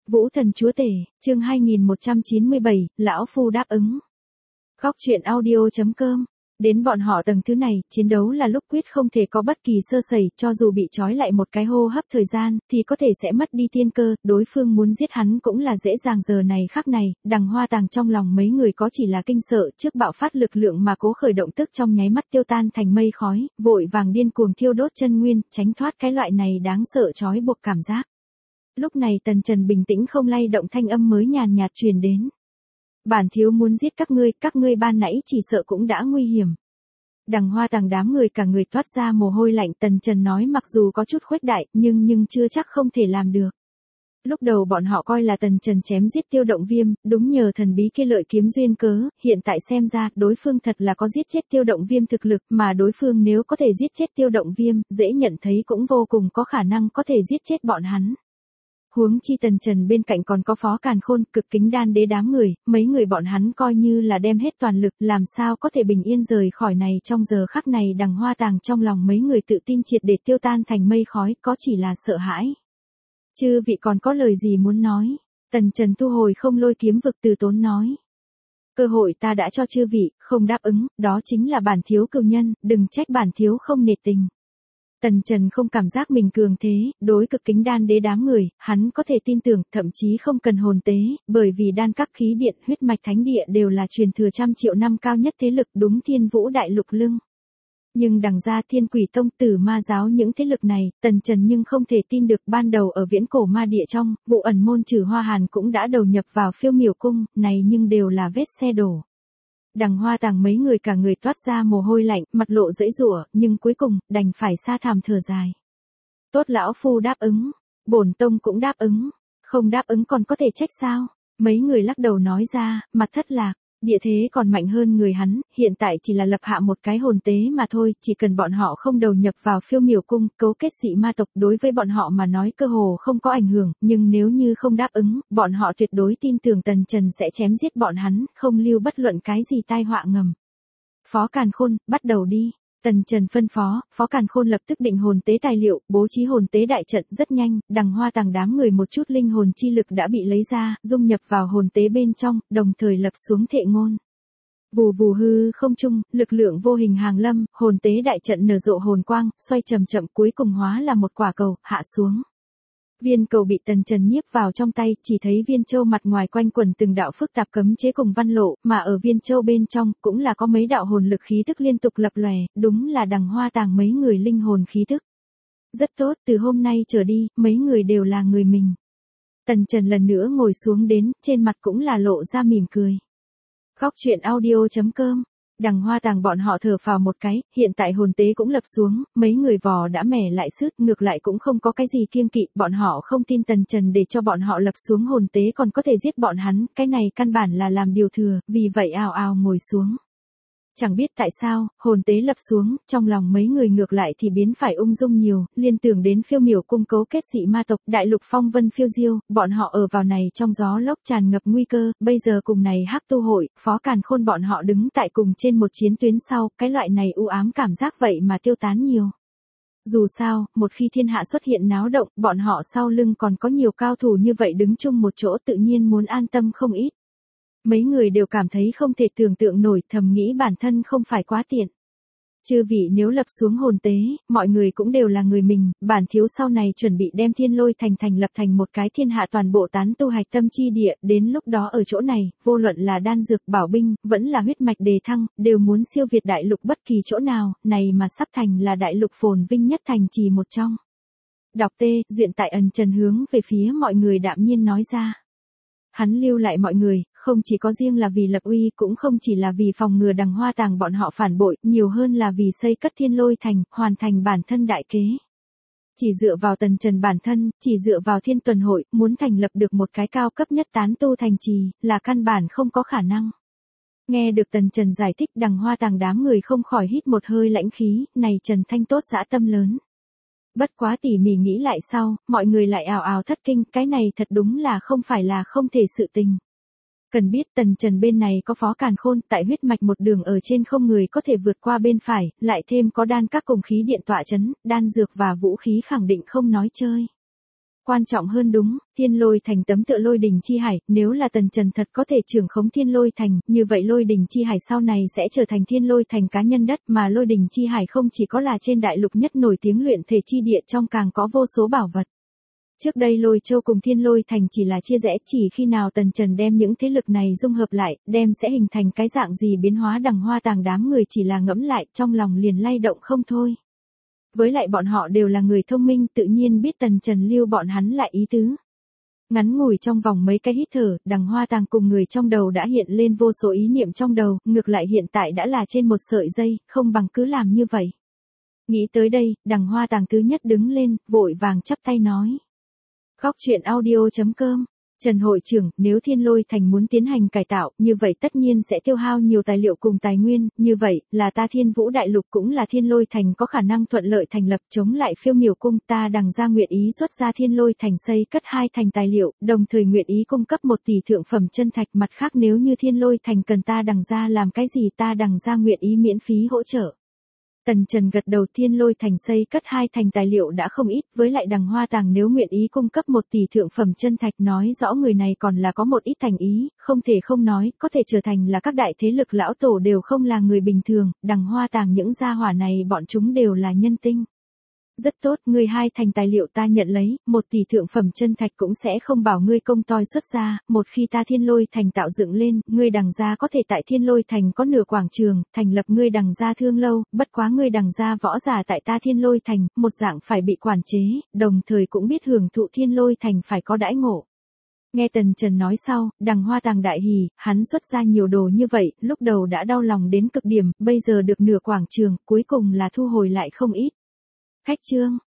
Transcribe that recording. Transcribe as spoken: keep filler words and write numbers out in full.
Vũ thần chúa tể, chương hai nghìn một trăm chín mươi bảy, lão phu đáp ứng. Góc truyện audio chấm com. Đến bọn họ tầng thứ này, chiến đấu là lúc quyết không thể có bất kỳ sơ sẩy, cho dù bị trói lại một cái hô hấp thời gian, thì có thể sẽ mất đi tiên cơ, đối phương muốn giết hắn cũng là dễ dàng. Giờ này khắc này, Đằng Hoa Tàng trong lòng mấy người có chỉ là kinh sợ trước bạo phát lực lượng mà cố khởi động tức trong nháy mắt tiêu tan thành mây khói, vội vàng điên cuồng thiêu đốt chân nguyên, tránh thoát cái loại này đáng sợ trói buộc cảm giác. Lúc này Tần Trần bình tĩnh không lay động, thanh âm mới nhàn nhạt truyền đến. Bản thiếu muốn giết các ngươi, các ngươi ban nãy chỉ sợ cũng đã nguy hiểm. Đằng Hoa Tàng đám người cả người toát ra mồ hôi lạnh. Tần Trần nói mặc dù có chút khuếch đại, nhưng nhưng chưa chắc không thể làm được. Lúc đầu bọn họ coi là Tần Trần chém giết Tiêu Động Viêm, đúng nhờ thần bí kia lợi kiếm duyên cớ, hiện tại xem ra, đối phương thật là có giết chết Tiêu Động Viêm thực lực, mà đối phương nếu có thể giết chết Tiêu Động Viêm, dễ nhận thấy cũng vô cùng có khả năng có thể giết chết bọn hắn. Huống chi Tần Trần bên cạnh còn có Phó Càn Khôn, Cực Kính Đan Đế đám người, mấy người bọn hắn coi như là đem hết toàn lực, làm sao có thể bình yên rời khỏi này. Trong giờ khắc này Đằng Hoa Tàng trong lòng mấy người tự tin triệt để tiêu tan thành mây khói, có chỉ là sợ hãi. Chư vị còn có lời gì muốn nói? Tần Trần thu hồi không lôi kiếm vực, từ tốn nói. Cơ hội ta đã cho chư vị, không đáp ứng, đó chính là bản thiếu cừu nhân, đừng trách bản thiếu không nể tình. Tần Trần không cảm giác mình cường thế, đối Cực Kính Đan Đế đám người, hắn có thể tin tưởng, thậm chí không cần hồn tế, bởi vì đan các khí điện, huyết mạch thánh địa đều là truyền thừa trăm triệu năm cao nhất thế lực, đúng Thiên Vũ đại lục lưng. Nhưng đằng ra Thiên Quỷ Tông, Tử Ma giáo những thế lực này, Tần Trần nhưng không thể tin được. Ban đầu ở viễn cổ ma địa trong, vụ ẩn môn Trừ Hoa Hàn cũng đã đầu nhập vào Phiêu Miểu cung, này nhưng đều là vết xe đổ. Đằng Hoa Tàng mấy người cả người toát ra mồ hôi lạnh, mặt lộ giãy giụa, nhưng cuối cùng, đành phải sa thảm thở dài. Tốt, lão phu đáp ứng. Bổn tông cũng đáp ứng. Không đáp ứng còn có thể trách sao? Mấy người lắc đầu nói ra, mặt thất lạc. Địa thế còn mạnh hơn người hắn, hiện tại chỉ là lập hạ một cái hồn tế mà thôi, chỉ cần bọn họ không đầu nhập vào Phiêu Miểu cung, cấu kết dị ma tộc, đối với bọn họ mà nói cơ hồ không có ảnh hưởng, nhưng nếu như không đáp ứng, bọn họ tuyệt đối tin tưởng Tần Trần sẽ chém giết bọn hắn, không lưu bất luận cái gì tai họa ngầm. Phó Càn Khôn, bắt đầu đi. Tần Trần phân phó, Phó Càn Khôn lập tức định hồn tế tài liệu, bố trí hồn tế đại trận. Rất nhanh, Đằng Hoa Tàng đám người một chút linh hồn chi lực đã bị lấy ra, dung nhập vào hồn tế bên trong, đồng thời lập xuống thệ ngôn. Vù vù hư không trung, lực lượng vô hình hàng lâm, hồn tế đại trận nở rộ hồn quang, xoay chậm chậm, cuối cùng hóa là một quả cầu, hạ xuống. Viên cầu bị Tần Trần nhiếp vào trong tay, chỉ thấy viên châu mặt ngoài quanh quẩn từng đạo phức tạp cấm chế cùng văn lộ, mà ở viên châu bên trong, cũng là có mấy đạo hồn lực khí tức liên tục lập lòe, đúng là Đằng Hoa Tàng mấy người linh hồn khí tức. Rất tốt, từ hôm nay trở đi, mấy người đều là người mình. Tần Trần lần nữa ngồi xuống đến, trên mặt cũng là lộ ra mỉm cười. Góc truyện audio chấm com. Đằng Hoa Tàng bọn họ thở phào một cái, hiện tại hồn tế cũng lập xuống, mấy người vò đã mẻ lại sứt, ngược lại cũng không có cái gì kiêng kỵ, bọn họ không tin Tần Trần để cho bọn họ lập xuống hồn tế còn có thể giết bọn hắn, cái này căn bản là làm điều thừa, vì vậy ào ào ngồi xuống. Chẳng biết tại sao, hồn tế lập xuống, trong lòng mấy người ngược lại thì biến phải ung dung nhiều, liên tưởng đến Phiêu Miểu cung cấu kết dị ma tộc, đại lục phong vân phiêu diêu, bọn họ ở vào này trong gió lốc tràn ngập nguy cơ, bây giờ cùng này hắc tu hội, Phó Càn Khôn bọn họ đứng tại cùng trên một chiến tuyến sau, cái loại này u ám cảm giác vậy mà tiêu tán nhiều. Dù sao, một khi thiên hạ xuất hiện náo động, bọn họ sau lưng còn có nhiều cao thủ như vậy đứng chung một chỗ, tự nhiên muốn an tâm không ít. Mấy người đều cảm thấy không thể tưởng tượng nổi, thầm nghĩ bản thân không phải quá tiện. Chư vị nếu lập xuống hồn tế, mọi người cũng đều là người mình, bản thiếu sau này chuẩn bị đem Thiên Lôi thành thành lập thành một cái thiên hạ toàn bộ tán tu hạch tâm chi địa, đến lúc đó ở chỗ này, vô luận là đan dược, bảo binh, vẫn là huyết mạch đề thăng, đều muốn siêu việt đại lục bất kỳ chỗ nào, này mà sắp thành là đại lục phồn vinh nhất thành trì một trong. Đọc T, duyện tại ẩn Trần hướng về phía mọi người đạm nhiên nói ra. Hắn lưu lại mọi người, không chỉ có riêng là vì lập uy, cũng không chỉ là vì phòng ngừa Đằng Hoa Tàng bọn họ phản bội, nhiều hơn là vì xây cất Thiên Lôi thành, hoàn thành bản thân đại kế. Chỉ dựa vào Tần Trần bản thân, chỉ dựa vào Thiên Tuần hội, muốn thành lập được một cái cao cấp nhất tán tu thành trì, là căn bản không có khả năng. Nghe được Tần Trần giải thích, Đằng Hoa Tàng đám người không khỏi hít một hơi lãnh khí, này Trần Thanh tốt dã tâm lớn. Bất quá tỉ mỉ nghĩ lại sau, mọi người lại ào ào thất kinh, cái này thật đúng là không phải là không thể sự tình. Cần biết Tần Trần bên này có Phó Càn Khôn, tại huyết mạch một đường ở trên không người có thể vượt qua bên phải, lại thêm có đan các cùng khí điện tọa chấn, đan dược và vũ khí khẳng định không nói chơi. Quan trọng hơn đúng, Thiên Lôi Thành tấm tựa Lôi Đình Chi Hải, nếu là Tần Trần thật có thể trưởng khống Thiên Lôi Thành, như vậy Lôi Đình Chi Hải sau này sẽ trở thành Thiên Lôi Thành cá nhân đất, mà Lôi Đình Chi Hải không chỉ có là trên đại lục nhất nổi tiếng luyện thể chi địa, trong càng có vô số bảo vật. Trước đây Lôi Châu cùng Thiên Lôi Thành chỉ là chia rẽ, chỉ khi nào Tần Trần đem những thế lực này dung hợp lại, đem sẽ hình thành cái dạng gì biến hóa Đằng Hoa Tàng đám người chỉ là ngẫm lại, trong lòng liền lay động không thôi. Với lại bọn họ đều là người thông minh, tự nhiên biết Tần Trần lưu bọn hắn lại ý tứ. Ngắn ngủi trong vòng mấy cái hít thở, Đằng Hoa Tàng cùng người trong đầu đã hiện lên vô số ý niệm trong đầu, ngược lại hiện tại đã là trên một sợi dây, không bằng cứ làm như vậy. Nghĩ tới đây, Đằng Hoa Tàng thứ nhất đứng lên, vội vàng chắp tay nói. Góc truyện audio chấm com. Trần hội trưởng, nếu Thiên Lôi Thành muốn tiến hành cải tạo, như vậy tất nhiên sẽ tiêu hao nhiều tài liệu cùng tài nguyên, như vậy, là ta Thiên Vũ Đại Lục cũng là Thiên Lôi Thành có khả năng thuận lợi thành lập chống lại Phiêu Miểu Cung, ta Đằng gia nguyện ý xuất ra Thiên Lôi Thành xây cất hai thành tài liệu, đồng thời nguyện ý cung cấp một tỷ thượng phẩm chân thạch, mặt khác nếu như Thiên Lôi Thành cần ta Đằng gia làm cái gì ta Đằng gia nguyện ý miễn phí hỗ trợ. Tần Trần gật đầu. Thiên Lôi Thành xây cất hai thành tài liệu đã không ít, với lại Đằng Hoa Tàng nếu nguyện ý cung cấp một tỷ thượng phẩm chân thạch nói rõ người này còn là có một ít thành ý, không thể không nói, có thể trở thành là các đại thế lực lão tổ đều không là người bình thường, Đằng Hoa Tàng những gia hỏa này bọn chúng đều là nhân tinh. Rất tốt, ngươi hai thành tài liệu ta nhận lấy, một tỷ thượng phẩm chân thạch cũng sẽ không bảo ngươi công toi xuất ra, một khi ta Thiên Lôi Thành tạo dựng lên, ngươi Đằng gia có thể tại Thiên Lôi Thành có nửa quảng trường, thành lập ngươi Đằng gia thương lâu, bất quá ngươi Đằng gia võ giả tại ta Thiên Lôi Thành, một dạng phải bị quản chế, đồng thời cũng biết hưởng thụ Thiên Lôi Thành phải có đãi ngộ. Nghe Tần Trần nói sau, Đằng Hoa Tàng đại hỉ, hắn xuất ra nhiều đồ như vậy, lúc đầu đã đau lòng đến cực điểm, bây giờ được nửa quảng trường, cuối cùng là thu hồi lại không ít. Khách trương,